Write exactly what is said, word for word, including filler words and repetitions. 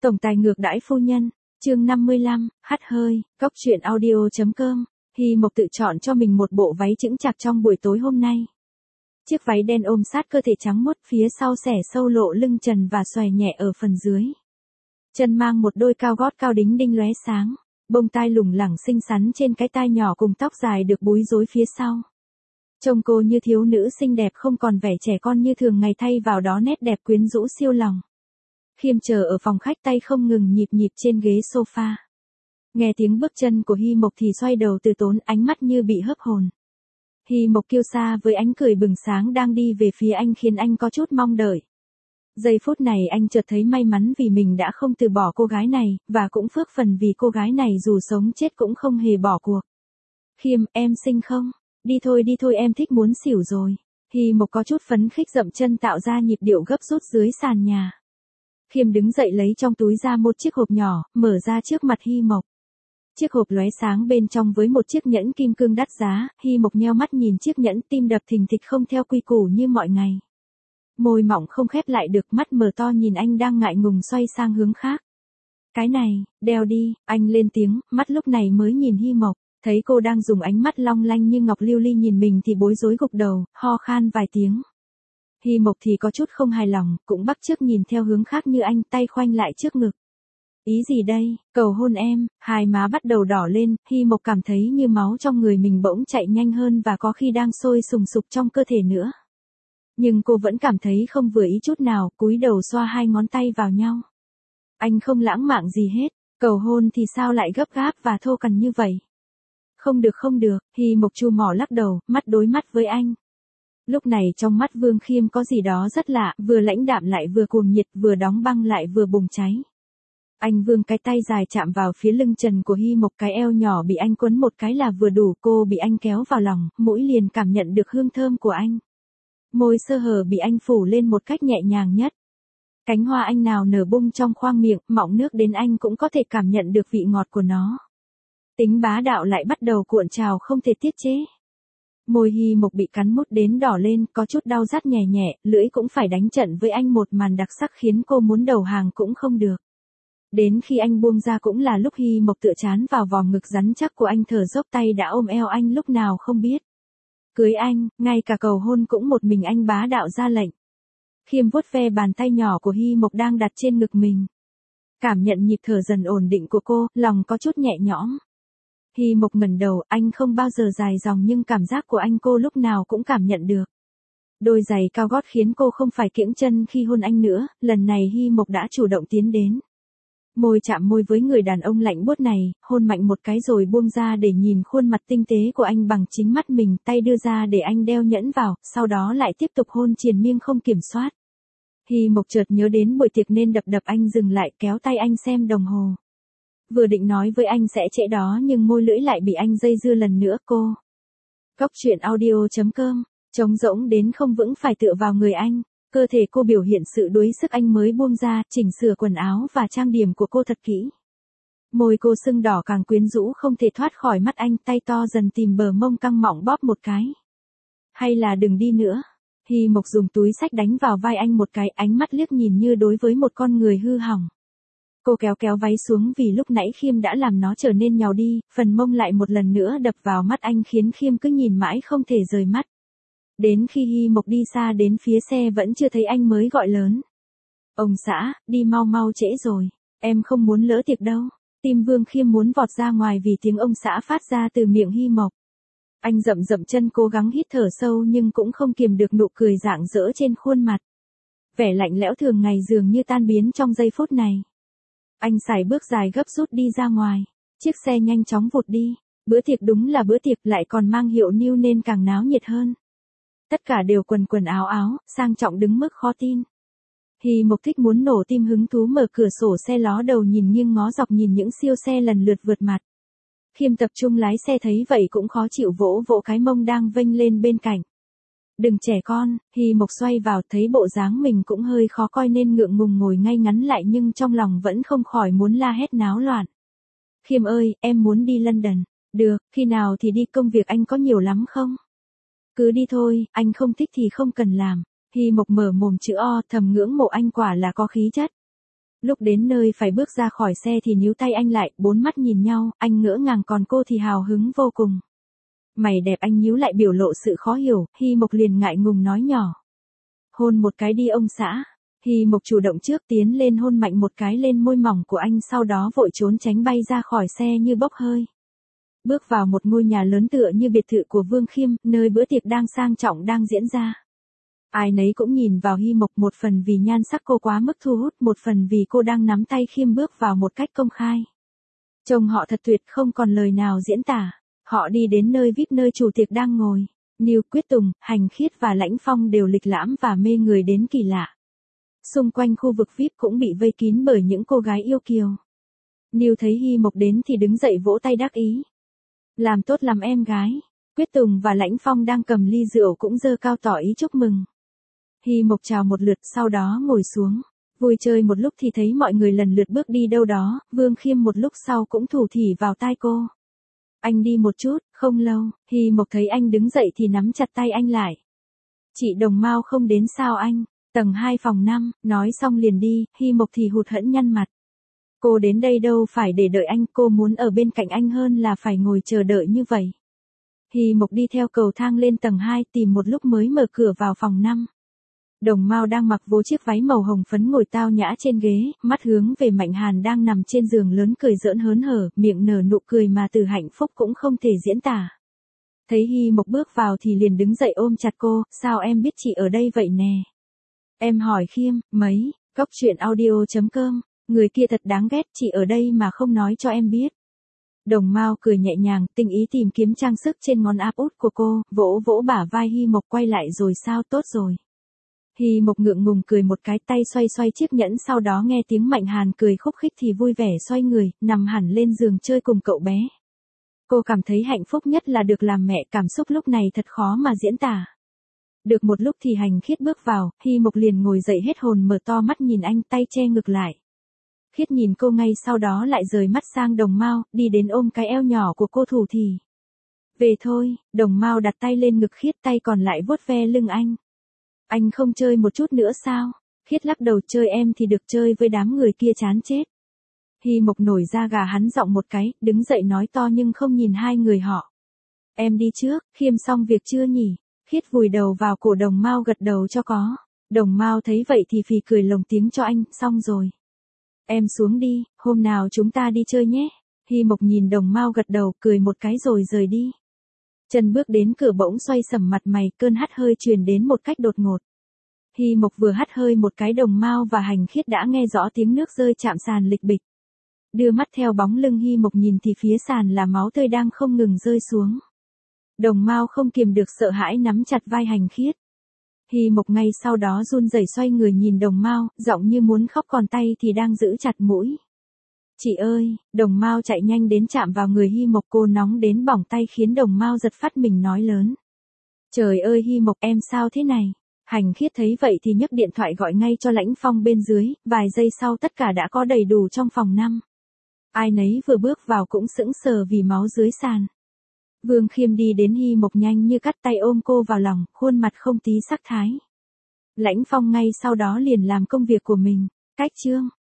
Tổng tài ngược đãi phu nhân, chương năm mươi lăm, hắt hơi, cóc truyện audio.com. Hy Mộc tự chọn cho mình một bộ váy chững chạc trong buổi tối hôm nay. Chiếc váy đen ôm sát cơ thể trắng muốt, phía sau xẻ sâu lộ lưng trần và xòe nhẹ ở phần dưới. Chân mang một đôi cao gót cao đính đinh lóe sáng, bông tai lủng lẳng xinh xắn trên cái tai nhỏ cùng tóc dài được búi rối phía sau. Trông cô như thiếu nữ xinh đẹp không còn vẻ trẻ con như thường ngày, thay vào đó nét đẹp quyến rũ siêu lòng. Khiêm chờ ở phòng khách, tay không ngừng nhịp nhịp trên ghế sofa. Nghe tiếng bước chân của Hy Mộc thì xoay đầu từ tốn, ánh mắt như bị hớp hồn. Hy Mộc kiêu sa với ánh cười bừng sáng đang đi về phía anh khiến anh có chút mong đợi. Giây phút này anh chợt thấy may mắn vì mình đã không từ bỏ cô gái này, và cũng phước phần vì cô gái này dù sống chết cũng không hề bỏ cuộc. Khiêm, em xinh không? Đi thôi đi thôi, em thích muốn xỉu rồi. Hy Mộc có chút phấn khích dậm chân tạo ra nhịp điệu gấp rút dưới sàn nhà. Khiêm đứng dậy lấy trong túi ra một chiếc hộp nhỏ, mở ra trước mặt Hy Mộc. Chiếc hộp lóe sáng bên trong với một chiếc nhẫn kim cương đắt giá. Hy Mộc nheo mắt nhìn chiếc nhẫn, tim đập thình thịch không theo quy củ như mọi ngày. Môi mỏng không khép lại được, mắt mở to nhìn anh đang ngại ngùng xoay sang hướng khác. Cái này, đeo đi, anh lên tiếng, mắt lúc này mới nhìn Hy Mộc. Thấy cô đang dùng ánh mắt long lanh như ngọc lưu ly nhìn mình thì bối rối gục đầu, ho khan vài tiếng. Hy Mộc thì có chút không hài lòng, cũng bắt chước nhìn theo hướng khác như anh, tay khoanh lại trước ngực. Ý gì đây, cầu hôn em? Hai má bắt đầu đỏ lên, Hy Mộc cảm thấy như máu trong người mình bỗng chạy nhanh hơn và có khi đang sôi sùng sục trong cơ thể nữa. Nhưng cô vẫn cảm thấy không vừa ý chút nào, cúi đầu xoa hai ngón tay vào nhau. Anh không lãng mạn gì hết, cầu hôn thì sao lại gấp gáp và thô cằn như vậy? Không được không được, Hy Mộc chu mỏ lắc đầu, mắt đối mắt với anh. Lúc này trong mắt Vương Khiêm có gì đó rất lạ, vừa lãnh đạm lại vừa cuồng nhiệt, vừa đóng băng lại vừa bùng cháy. Anh vươn cái tay dài chạm vào phía lưng trần của Hy Mộc, cái eo nhỏ bị anh quấn một cái là vừa đủ, cô bị anh kéo vào lòng, mũi liền cảm nhận được hương thơm của anh. Môi sơ hở bị anh phủ lên một cách nhẹ nhàng nhất. Cánh hoa anh nào nở bung trong khoang miệng, mọng nước đến anh cũng có thể cảm nhận được vị ngọt của nó. Tính bá đạo lại bắt đầu cuộn trào không thể tiết chế. Môi Hy Mộc bị cắn mút đến đỏ lên, có chút đau rát nhẹ nhẹ, lưỡi cũng phải đánh trận với anh một màn đặc sắc khiến cô muốn đầu hàng cũng không được. Đến khi anh buông ra cũng là lúc Hy Mộc tựa chán vào vòng ngực rắn chắc của anh, thở dốc, tay đã ôm eo anh lúc nào không biết. Cưới anh, ngay cả cầu hôn cũng một mình anh bá đạo ra lệnh. Khiêm vuốt ve bàn tay nhỏ của Hy Mộc đang đặt trên ngực mình. Cảm nhận nhịp thở dần ổn định của cô, lòng có chút nhẹ nhõm. Hy Mộc ngẩng đầu, anh không bao giờ dài dòng nhưng cảm giác của anh cô lúc nào cũng cảm nhận được. Đôi giày cao gót khiến cô không phải kiễng chân khi hôn anh nữa, lần này Hy Mộc đã chủ động tiến đến. Môi chạm môi với người đàn ông lạnh buốt này, hôn mạnh một cái rồi buông ra để nhìn khuôn mặt tinh tế của anh bằng chính mắt mình, tay đưa ra để anh đeo nhẫn vào, sau đó lại tiếp tục hôn triền miên không kiểm soát. Hy Mộc chợt nhớ đến buổi tiệc nên đập đập anh dừng lại, kéo tay anh xem đồng hồ. Vừa định nói với anh sẽ trễ đó nhưng môi lưỡi lại bị anh dây dưa lần nữa. Cô Cóc truyện audio.com, trống rỗng đến không vững phải tựa vào người anh. Cơ thể cô biểu hiện sự đuối sức, anh mới buông ra, chỉnh sửa quần áo và trang điểm của cô thật kỹ. Môi cô sưng đỏ càng quyến rũ không thể thoát khỏi mắt anh, tay to dần tìm bờ mông căng mọng bóp một cái. Hay là đừng đi nữa. Hy Mộc dùng túi xách đánh vào vai anh một cái, ánh mắt liếc nhìn như đối với một con người hư hỏng. Cô kéo kéo váy xuống vì lúc nãy Khiêm đã làm nó trở nên nhàu đi, phần mông lại một lần nữa đập vào mắt anh khiến Khiêm cứ nhìn mãi không thể rời mắt. Đến khi Hy Mộc đi xa đến phía xe vẫn chưa thấy anh mới gọi lớn. Ông xã, đi mau mau trễ rồi, em không muốn lỡ tiệc đâu. Tim Vương Khiêm muốn vọt ra ngoài vì tiếng ông xã phát ra từ miệng Hy Mộc. Anh dậm dậm chân cố gắng hít thở sâu nhưng cũng không kiềm được nụ cười rạng rỡ trên khuôn mặt. Vẻ lạnh lẽo thường ngày dường như tan biến trong giây phút này. Anh sải bước dài gấp rút đi ra ngoài. Chiếc xe nhanh chóng vụt đi. Bữa tiệc đúng là bữa tiệc, lại còn mang hiệu New nên càng náo nhiệt hơn. Tất cả đều quần quần áo áo, sang trọng đứng mức khó tin. Hy Mộc thích muốn nổ tim hứng thú mở cửa sổ xe ló đầu nhìn nghiêng ngó dọc nhìn những siêu xe lần lượt vượt mặt. Khiêm tập trung lái xe thấy vậy cũng khó chịu vỗ vỗ cái mông đang vênh lên bên cạnh. Đừng trẻ con. Hy Mộc xoay vào thấy bộ dáng mình cũng hơi khó coi nên ngượng ngùng ngồi ngay ngắn lại nhưng trong lòng vẫn không khỏi muốn la hét náo loạn. Khiêm ơi, em muốn đi London. Được, khi nào thì đi, công việc anh có nhiều lắm không? Cứ đi thôi, anh không thích thì không cần làm. Hy Mộc mở mồm chữ O, thầm ngưỡng mộ anh quả là có khí chất. Lúc đến nơi phải bước ra khỏi xe thì níu tay anh lại, bốn mắt nhìn nhau, anh ngỡ ngàng còn cô thì hào hứng vô cùng. Mày đẹp, anh nhíu lại biểu lộ sự khó hiểu, Hy Mộc liền ngại ngùng nói nhỏ. Hôn một cái đi ông xã. Hy Mộc chủ động trước tiến lên hôn mạnh một cái lên môi mỏng của anh, sau đó vội trốn tránh bay ra khỏi xe như bốc hơi. Bước vào một ngôi nhà lớn tựa như biệt thự của Vương Khiêm, nơi bữa tiệc đang sang trọng đang diễn ra. Ai nấy cũng nhìn vào Hy Mộc, một phần vì nhan sắc cô quá mức thu hút, một phần vì cô đang nắm tay Khiêm bước vào một cách công khai. Trông họ thật tuyệt, không còn lời nào diễn tả. Họ đi đến nơi vi ai pi nơi chủ tiệc đang ngồi. Niu, Quyết Tùng, Hành Khiết và Lãnh Phong đều lịch lãm và mê người đến kỳ lạ. Xung quanh khu vực vi ai pi cũng bị vây kín bởi những cô gái yêu kiều. Niu thấy Hy Mộc đến thì đứng dậy vỗ tay đắc ý. Làm tốt làm em gái. Quyết Tùng và Lãnh Phong đang cầm ly rượu cũng giơ cao tỏ ý chúc mừng. Hy Mộc chào một lượt, sau đó ngồi xuống. Vui chơi một lúc thì thấy mọi người lần lượt bước đi đâu đó, Vương Khiêm một lúc sau cũng thủ thỉ vào tai cô. Anh đi một chút, không lâu, Hy Mộc thấy anh đứng dậy thì nắm chặt tay anh lại. Chị Đồng Mao không đến sao anh? Tầng hai phòng năm, nói xong liền đi, Hy Mộc thì hụt hẫng nhăn mặt. Cô đến đây đâu phải để đợi anh, cô muốn ở bên cạnh anh hơn là phải ngồi chờ đợi như vậy. Hy Mộc đi theo cầu thang lên tầng hai tìm một lúc mới mở cửa vào phòng năm. Đồng Mao đang mặc vô chiếc váy màu hồng phấn ngồi tao nhã trên ghế, mắt hướng về Mạnh Hàn đang nằm trên giường lớn cười giỡn hớn hở, miệng nở nụ cười mà từ hạnh phúc cũng không thể diễn tả. Thấy Hy Mộc bước vào thì liền đứng dậy ôm chặt cô, sao em biết chị ở đây vậy nè? Em hỏi Khiêm, mấy, Cóc Truyện Audio chấm com, người kia thật đáng ghét, chị ở đây mà không nói cho em biết. Đồng Mao cười nhẹ nhàng, tinh ý tìm kiếm trang sức trên ngón áp út của cô, vỗ vỗ bả vai Hy Mộc, quay lại rồi sao, tốt rồi. Hy Mộc ngượng ngùng cười một cái, tay xoay xoay chiếc nhẫn, sau đó nghe tiếng Mạnh Hàn cười khúc khích thì vui vẻ xoay người, nằm hẳn lên giường chơi cùng cậu bé. Cô cảm thấy hạnh phúc nhất là được làm mẹ, cảm xúc lúc này thật khó mà diễn tả. Được một lúc thì Hành Khiết bước vào, Hy Mộc liền ngồi dậy hết hồn mở to mắt nhìn anh, tay che ngực lại. Khiết nhìn cô ngay sau đó lại rời mắt sang Đồng Mao, đi đến ôm cái eo nhỏ của cô thủ thỉ. Về thôi, Đồng Mao đặt tay lên ngực Khiết, tay còn lại vuốt ve lưng anh. Anh không chơi một chút nữa sao? Khiết lắc đầu, chơi em thì được, chơi với đám người kia chán chết. Hy Mộc nổi da gà hắn giọng một cái, đứng dậy nói to nhưng không nhìn hai người họ. Em đi trước, Khiêm xong việc chưa nhỉ? Khiết vùi đầu vào cổ Đồng Mao gật đầu cho có. Đồng Mao thấy vậy thì phì cười lồng tiếng cho anh, xong rồi. Em xuống đi, hôm nào chúng ta đi chơi nhé. Hy Mộc nhìn Đồng Mao gật đầu, cười một cái rồi rời đi. Chân bước đến cửa bỗng xoay sầm mặt mày, cơn hắt hơi truyền đến một cách đột ngột. Hy Mộc vừa hắt hơi một cái, Đồng Mao và Hành Khiết đã nghe rõ tiếng nước rơi chạm sàn lịch bịch. Đưa mắt theo bóng lưng Hy Mộc nhìn thì phía sàn là máu tươi đang không ngừng rơi xuống. Đồng Mao không kiềm được sợ hãi nắm chặt vai Hành Khiết. Hy Mộc ngay sau đó run rẩy xoay người nhìn Đồng Mao, giọng như muốn khóc còn tay thì đang giữ chặt mũi. Chị ơi, Đồng Mao chạy nhanh đến chạm vào người Hy Mộc, cô nóng đến bỏng tay khiến Đồng Mao giật phát mình nói lớn. Trời ơi Hy Mộc, em sao thế này? Hành Khiết thấy vậy thì nhấc điện thoại gọi ngay cho Lãnh Phong bên dưới, vài giây sau tất cả đã có đầy đủ trong phòng năm. Ai nấy vừa bước vào cũng sững sờ vì máu dưới sàn. Vương Khiêm đi đến Hy Mộc nhanh như cắt, tay ôm cô vào lòng, khuôn mặt không tí sắc thái. Lãnh Phong ngay sau đó liền làm công việc của mình. Cách chương